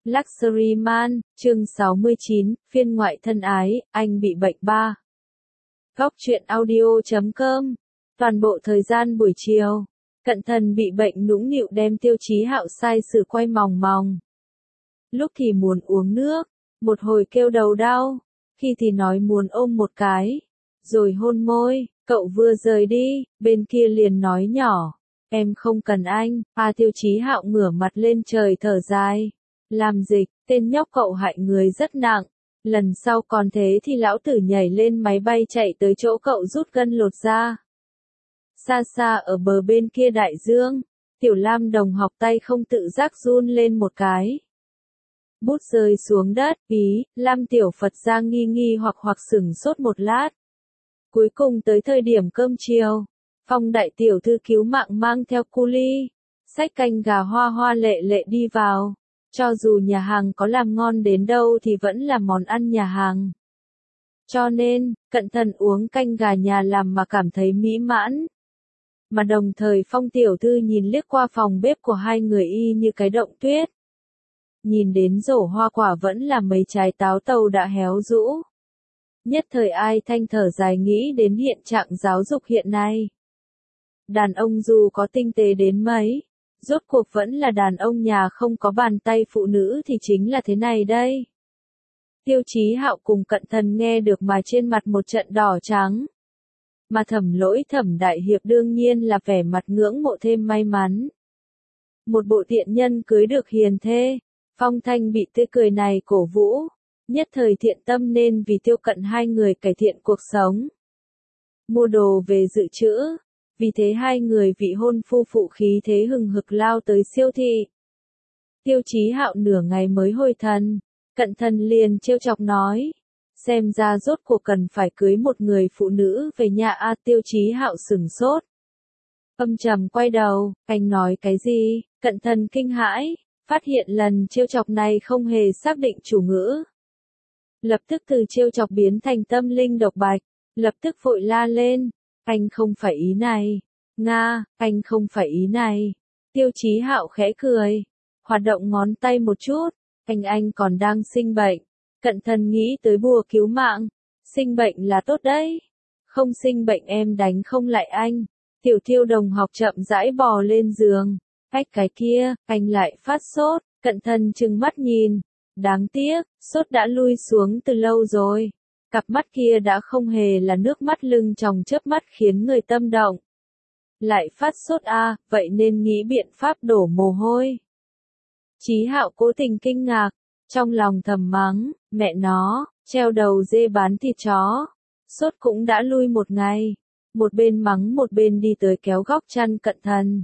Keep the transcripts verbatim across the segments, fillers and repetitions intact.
Luxury Man, chương sáu mươi chín, phiên ngoại thân ái, anh bị bệnh ba. Góc truyện audio chấm com. Toàn bộ thời gian buổi chiều, Cận Thần bị bệnh nũng nịu đem Tiêu Chí Hạo sai sử quay mòng mòng. Lúc thì muốn uống nước, một hồi kêu đầu đau, khi thì nói muốn ôm một cái, rồi hôn môi. Cậu vừa rời đi, bên kia liền nói nhỏ, em không cần anh. À, Tiêu Chí Hạo ngửa mặt lên trời thở dài. Làm dịch, tên nhóc cậu hại người rất nặng. Lần sau còn thế thì lão tử nhảy lên máy bay chạy tới chỗ cậu rút gân lột da. Xa xa ở bờ bên kia đại dương, Tiểu Lam đồng học tay không tự giác run lên một cái. Bút rơi xuống đất, ý, Lam Tiểu Phật ra nghi nghi hoặc hoặc sửng sốt một lát. Cuối cùng tới thời điểm cơm chiều, Phong đại tiểu thư cứu mạng mang theo cu ly, xách canh gà hoa hoa lệ lệ đi vào. Cho dù nhà hàng có làm ngon đến đâu thì vẫn là món ăn nhà hàng. Cho nên, Cận Thần uống canh gà nhà làm mà cảm thấy mỹ mãn. Mà đồng thời Phong tiểu thư nhìn liếc qua phòng bếp của hai người y như cái động tuyết. Nhìn đến rổ hoa quả vẫn là mấy trái táo tàu đã héo rũ. Nhất thời ai thanh thở dài nghĩ đến hiện trạng giáo dục hiện nay. Đàn ông dù có tinh tế đến mấy, rốt cuộc vẫn là đàn ông nhà không có bàn tay phụ nữ thì chính là thế này đây. Tiêu Chí Hạo cùng Cận Thần nghe được mà trên mặt một trận đỏ trắng. Mà Thẩm Lỗi Thẩm đại hiệp đương nhiên là vẻ mặt ngưỡng mộ thêm may mắn. Một bộ tiện nhân cưới được hiền thê, Phong Thanh bị tươi cười này cổ vũ, nhất thời thiện tâm nên vì Tiêu Cận hai người cải thiện cuộc sống. Mua đồ về dự trữ. Vì thế hai người vị hôn phu phụ khí thế hừng hực lao tới siêu thị. Tiêu Chí Hạo nửa ngày mới hồi thần, Cận Thần liền trêu chọc nói, xem ra rốt cuộc cần phải cưới một người phụ nữ về nhà. A, Tiêu Chí Hạo sửng sốt. Âm trầm quay đầu, anh nói cái gì? Cận Thần kinh hãi, phát hiện lần trêu chọc này không hề xác định chủ ngữ. Lập tức từ trêu chọc biến thành tâm linh độc bạch, lập tức vội la lên. Anh không phải ý này. Nga, anh không phải ý này. Tiêu Chí Hạo khẽ cười. Hoạt động ngón tay một chút. Anh anh còn đang sinh bệnh. Cận Thần nghĩ tới bùa cứu mạng. Sinh bệnh là tốt đấy. Không sinh bệnh em đánh không lại anh. Tiểu Thiêu đồng học chậm rãi bò lên giường. Ách cái kia, anh lại phát sốt. Cận Thần trừng mắt nhìn. Đáng tiếc, sốt đã lui xuống từ lâu rồi. Cặp mắt kia đã không hề là nước mắt lưng tròng chớp mắt khiến người tâm động. Lại phát sốt a, à, vậy nên nghĩ biện pháp đổ mồ hôi. Chí Hạo cố tình kinh ngạc, trong lòng thầm mắng, mẹ nó, treo đầu dê bán thịt chó. Sốt cũng đã lui một ngày. Một bên mắng một bên đi tới kéo góc chăn Cận Thần.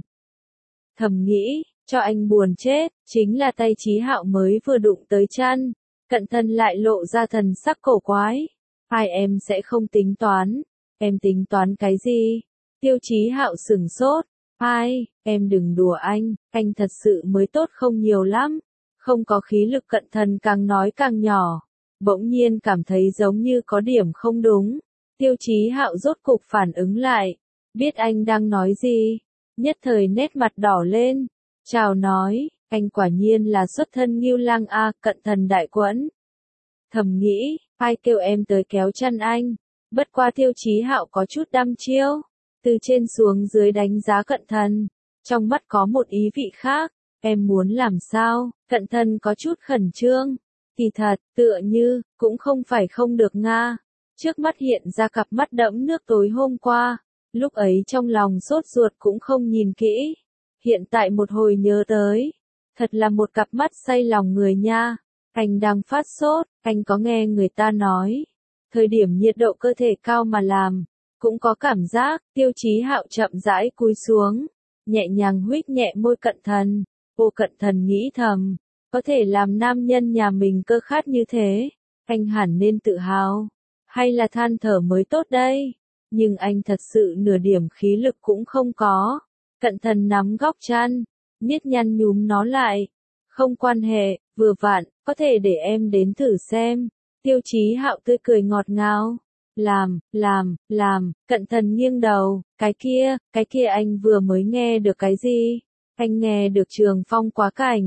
Thầm nghĩ, cho anh buồn chết, chính là tay Chí Hạo mới vừa đụng tới chăn. Cận Thần lại lộ ra thần sắc cổ quái. Ai em sẽ không tính toán. Em tính toán cái gì? Tiêu Chí Hạo sửng sốt. Ai, em đừng đùa anh, anh thật sự mới tốt không nhiều lắm. Không có khí lực. Cận Thần càng nói càng nhỏ. Bỗng nhiên cảm thấy giống như có điểm không đúng. Tiêu Chí Hạo rốt cục phản ứng lại. Biết anh đang nói gì. Nhất thời nét mặt đỏ lên. Chào nói, anh quả nhiên là xuất thân Ngưu Lang a. Cận Thần đại quẫn. Thầm nghĩ, ai kêu em tới kéo chân anh. Bất qua Tiêu Chí Hạo có chút đăm chiêu. Từ trên xuống dưới đánh giá Cận Thần. Trong mắt có một ý vị khác. Em muốn làm sao? Cận Thần có chút khẩn trương. Thì thật, tựa như, cũng không phải không được nga. Trước mắt hiện ra cặp mắt đẫm nước tối hôm qua. Lúc ấy trong lòng sốt ruột cũng không nhìn kỹ. Hiện tại một hồi nhớ tới. Thật là một cặp mắt say lòng người nha. Anh đang phát sốt, anh có nghe người ta nói. Thời điểm nhiệt độ cơ thể cao mà làm. Cũng có cảm giác. Tiêu Chí Hạo chậm rãi cúi xuống. Nhẹ nhàng huých nhẹ môi Cận Thần. Ô, Cận Thần nghĩ thầm. Có thể làm nam nhân nhà mình cơ khát như thế. Anh hẳn nên tự hào. Hay là than thở mới tốt đây. Nhưng anh thật sự nửa điểm khí lực cũng không có. Cận Thần nắm góc chăn. Niết nhăn nhúm nó lại. Không quan hệ, vừa vặn, có thể để em đến thử xem. Tiêu Chí Hạo tươi cười ngọt ngào. Làm, làm, làm. Cận Thần nghiêng đầu. Cái kia, cái kia anh vừa mới nghe được cái gì? Anh nghe được Trường Phong quá cảnh.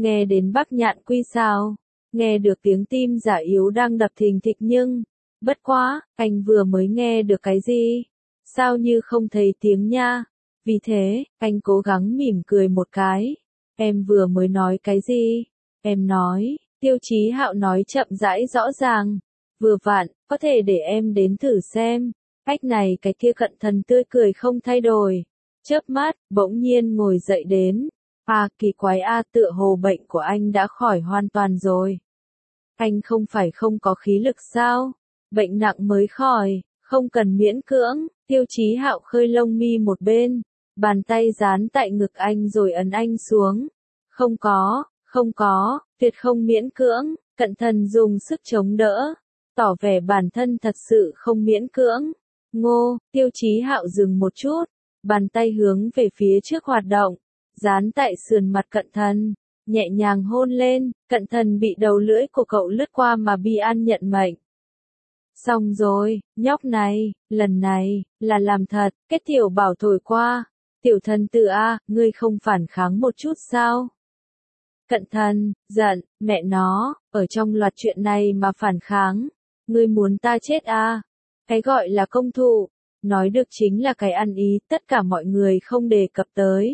nghe đến Bắc Nhạn Quy sao, nghe được tiếng tim giả yếu đang đập thình thịch nhưng, bất quá, anh vừa mới nghe được cái gì? Sao như không thấy tiếng nha? Vì thế, anh cố gắng mỉm cười một cái. Em vừa mới nói cái gì? Em nói, Tiêu Chí Hạo nói chậm rãi rõ ràng. Vừa vặn, có thể để em đến thử xem. Cách này cái kia Cận Thần tươi cười không thay đổi. Chớp mắt, bỗng nhiên ngồi dậy đến. À, kỳ quái a, tựa hồ bệnh của anh đã khỏi hoàn toàn rồi. Anh không phải không có khí lực sao? Bệnh nặng mới khỏi, không cần miễn cưỡng. Tiêu Chí Hạo khơi lông mi một bên, bàn tay dán tại ngực anh rồi ấn anh xuống. Không có, không có, tuyệt không miễn cưỡng. Cận Thần dùng sức chống đỡ, tỏ vẻ bản thân thật sự không miễn cưỡng. Ngô, Tiêu Chí Hạo dừng một chút, bàn tay hướng về phía trước hoạt động, dán tại sườn mặt Cận Thần, nhẹ nhàng hôn lên. Cận Thần bị đầu lưỡi của cậu lướt qua mà bi an nhận mệnh. Xong rồi, nhóc này, lần này, là làm thật. Kết Tiểu Bảo thổi qua. Tiểu thần tử a, ngươi không phản kháng một chút sao? Cận Thần, giận, mẹ nó, ở trong loạt chuyện này mà phản kháng. Ngươi muốn ta chết a? Cái gọi là công thụ, nói được chính là cái ăn ý tất cả mọi người không đề cập tới.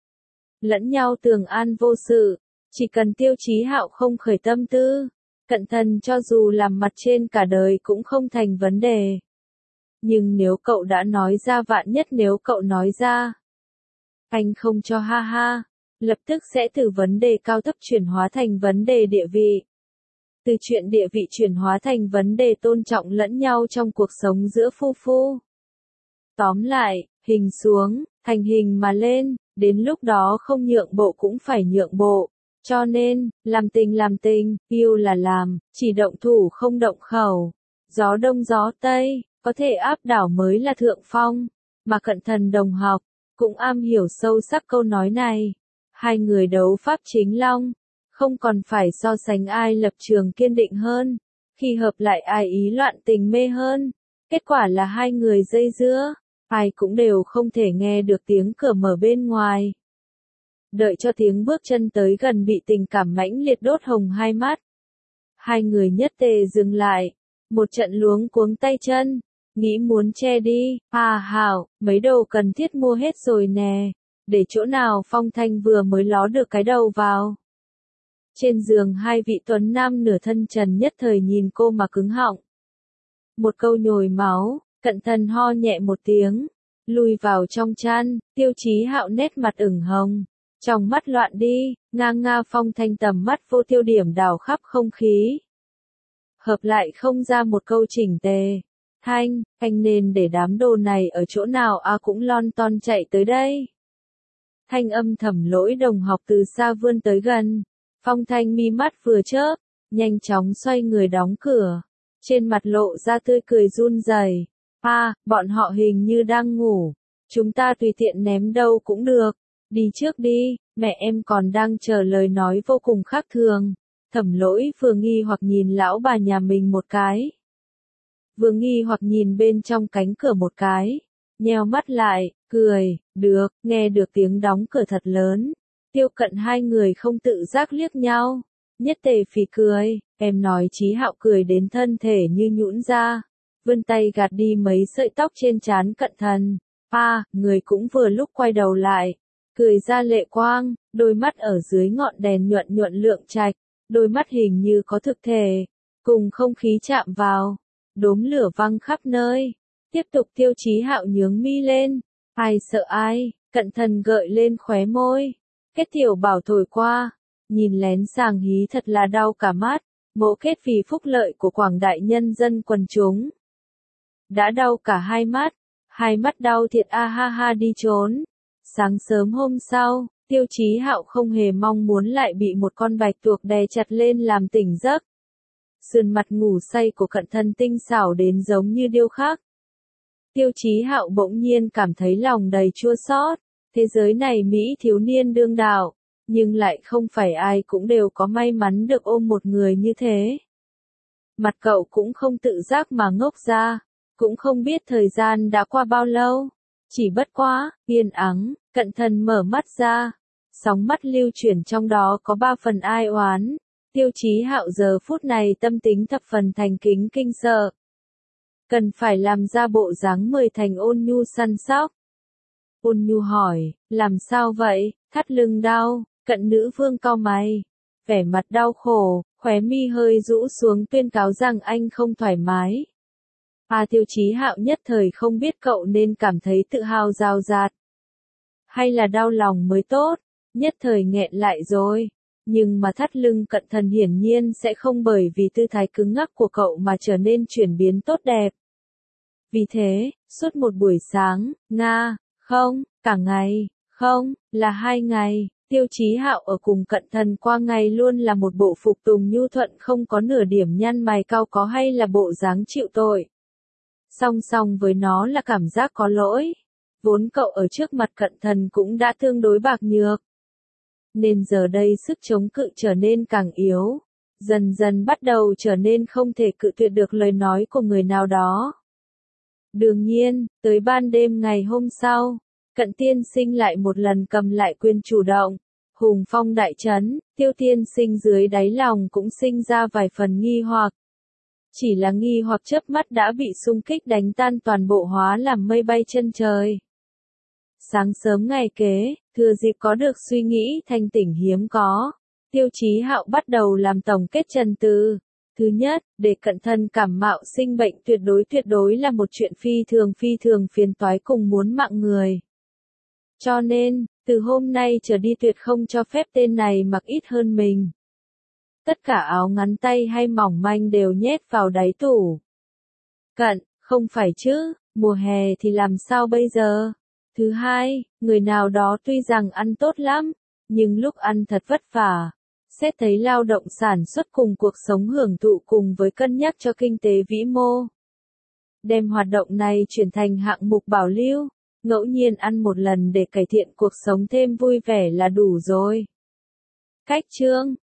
Lẫn nhau tường an vô sự, chỉ cần Tiêu Chí Hạo không khởi tâm tư. Cận Thần cho dù làm mặt trên cả đời cũng không thành vấn đề. Nhưng nếu cậu đã nói ra, vạn nhất nếu cậu nói ra, anh không cho ha ha, lập tức sẽ từ vấn đề cao thấp chuyển hóa thành vấn đề địa vị. Từ chuyện địa vị chuyển hóa thành vấn đề tôn trọng lẫn nhau trong cuộc sống giữa phu phu. Tóm lại, hình xuống, thành hình mà lên, đến lúc đó không nhượng bộ cũng phải nhượng bộ. Cho nên, làm tình làm tình, yêu là làm, chỉ động thủ không động khẩu. Gió đông gió tây, có thể áp đảo mới là thượng phong. Mà Cận Thần đồng học, cũng am hiểu sâu sắc câu nói này. Hai người đấu pháp chính long, không còn phải so sánh ai lập trường kiên định hơn. Khi hợp lại ai ý loạn tình mê hơn. Kết quả là hai người dây dưa, ai cũng đều không thể nghe được tiếng cửa mở bên ngoài. Đợi cho tiếng bước chân tới gần bị tình cảm mãnh liệt đốt hồng hai mắt. Hai người nhất tề dừng lại, một trận luống cuống tay chân, nghĩ muốn che đi. À Hảo, mấy đồ cần thiết mua hết rồi nè, để chỗ nào Phong Thanh vừa mới ló được cái đầu vào. Trên giường hai vị tuấn nam nửa thân trần nhất thời nhìn cô mà cứng họng. Một câu nhồi máu, Cận Thần ho nhẹ một tiếng, lùi vào trong chăn. Tiêu Chí Hạo nét mặt ửng hồng, trong mắt loạn đi, ngang nga. Phong Thanh tầm mắt vô tiêu điểm đảo khắp không khí. Hợp lại không ra một câu chỉnh tề. Thanh, anh nên để đám đồ này ở chỗ nào à, cũng lon ton chạy tới đây. Thanh âm thẩm Lỗi đồng học từ xa vươn tới gần. Phong Thanh mi mắt vừa chớp, nhanh chóng xoay người đóng cửa. Trên mặt lộ ra tươi cười run rẩy. À, bọn họ hình như đang ngủ. Chúng ta tùy tiện ném đâu cũng được. Đi trước đi, mẹ em còn đang chờ. Lời nói vô cùng khác thường. Thẩm Lỗi vừa nghi hoặc nhìn lão bà nhà mình một cái. Vừa nghi hoặc nhìn bên trong cánh cửa một cái. Nheo mắt lại, cười, được, nghe được tiếng đóng cửa thật lớn. Tiêu Cận hai người không tự giác liếc nhau. Nhất tề phì cười, em nói Chí Hạo cười đến thân thể như nhũn ra. Vươn tay gạt đi mấy sợi tóc trên trán Cận Thần. À, người cũng vừa lúc quay đầu lại. Cười ra lệ quang, đôi mắt ở dưới ngọn đèn nhuận nhuận lượng trạch. Đôi mắt hình như có thực thể, cùng không khí chạm vào. Đốm lửa văng khắp nơi. Tiếp tục. Tiêu Chí Hạo nhướng mi lên. Ai sợ ai? Cận Thần gợi lên khóe môi. Kết Tiểu Bảo thổi qua. Nhìn lén sàng hí thật là đau cả mắt. Mộ kết vì phúc lợi của quảng đại nhân dân quần chúng. Đã đau cả hai mắt. Hai mắt đau thiệt a, ha ha đi trốn. Sáng sớm hôm sau, Tiêu Chí Hạo không hề mong muốn lại bị một con bạch tuộc đè chặt lên làm tỉnh giấc. Sườn mặt ngủ say của Cận Thần tinh xảo đến giống như điêu khắc. Tiêu Chí Hạo bỗng nhiên cảm thấy lòng đầy chua xót. Thế giới này Mỹ thiếu niên đương đạo, nhưng lại không phải ai cũng đều có may mắn được ôm một người như thế. Mặt cậu cũng không tự giác mà ngốc ra, cũng không biết thời gian đã qua bao lâu. Chỉ bất quá, yên ắng, Cận Thần mở mắt ra. Sóng mắt lưu chuyển trong đó có ba phần ai oán. Tiêu Chí Hạo giờ phút này tâm tính thập phần thành kính kinh sợ. Cần phải làm ra bộ dáng mười thành ôn nhu săn sóc. Ôn nhu hỏi, làm sao vậy, thắt lưng đau, Cận Nữ Vương cau mày. Vẻ mặt đau khổ, khóe mi hơi rũ xuống tuyên cáo rằng anh không thoải mái. À Tiêu Chí Hạo nhất thời không biết cậu nên cảm thấy tự hào rào rạt. Hay là đau lòng mới tốt, nhất thời nghẹn lại rồi. Nhưng mà thắt lưng Cận Thần hiển nhiên sẽ không bởi vì tư thái cứng ngắc của cậu mà trở nên chuyển biến tốt đẹp. Vì thế, suốt một buổi sáng, Nga, không, cả ngày, không, là hai ngày, Tiêu Chí Hạo ở cùng Cận Thần qua ngày luôn là một bộ phục tùng nhu thuận không có nửa điểm nhăn mày cau có hay là bộ dáng chịu tội. Song song với nó là cảm giác có lỗi. Vốn cậu ở trước mặt Cận Thần cũng đã tương đối bạc nhược. Nên giờ đây sức chống cự trở nên càng yếu. Dần dần bắt đầu trở nên không thể cự tuyệt được lời nói của người nào đó. Đương nhiên, tới ban đêm ngày hôm sau, Cận tiên sinh lại một lần cầm lại quyền chủ động. Hùng phong đại trấn, Tiêu tiên sinh dưới đáy lòng cũng sinh ra vài phần nghi hoặc. Chỉ là nghi hoặc chớp mắt đã bị xung kích đánh tan toàn bộ hóa làm mây bay chân trời. Sáng sớm ngày kế, thừa dịp có được suy nghĩ thanh tỉnh hiếm có, Tiêu Chí Hạo bắt đầu làm tổng kết trần từ. Thứ nhất, để Cận Thần cảm mạo sinh bệnh tuyệt đối tuyệt đối là một chuyện phi thường phi thường phiền toái cùng muốn mạng người. Cho nên, từ hôm nay trở đi tuyệt không cho phép tên này mặc ít hơn mình. Tất cả áo ngắn tay hay mỏng manh đều nhét vào đáy tủ. Cận, không phải chứ, mùa hè thì làm sao bây giờ? Thứ hai, người nào đó tuy rằng ăn tốt lắm, nhưng lúc ăn thật vất vả. Xét thấy lao động sản xuất cùng cuộc sống hưởng thụ cùng với cân nhắc cho kinh tế vĩ mô. Đem hoạt động này chuyển thành hạng mục bảo lưu, ngẫu nhiên ăn một lần để cải thiện cuộc sống thêm vui vẻ là đủ rồi. Cách chương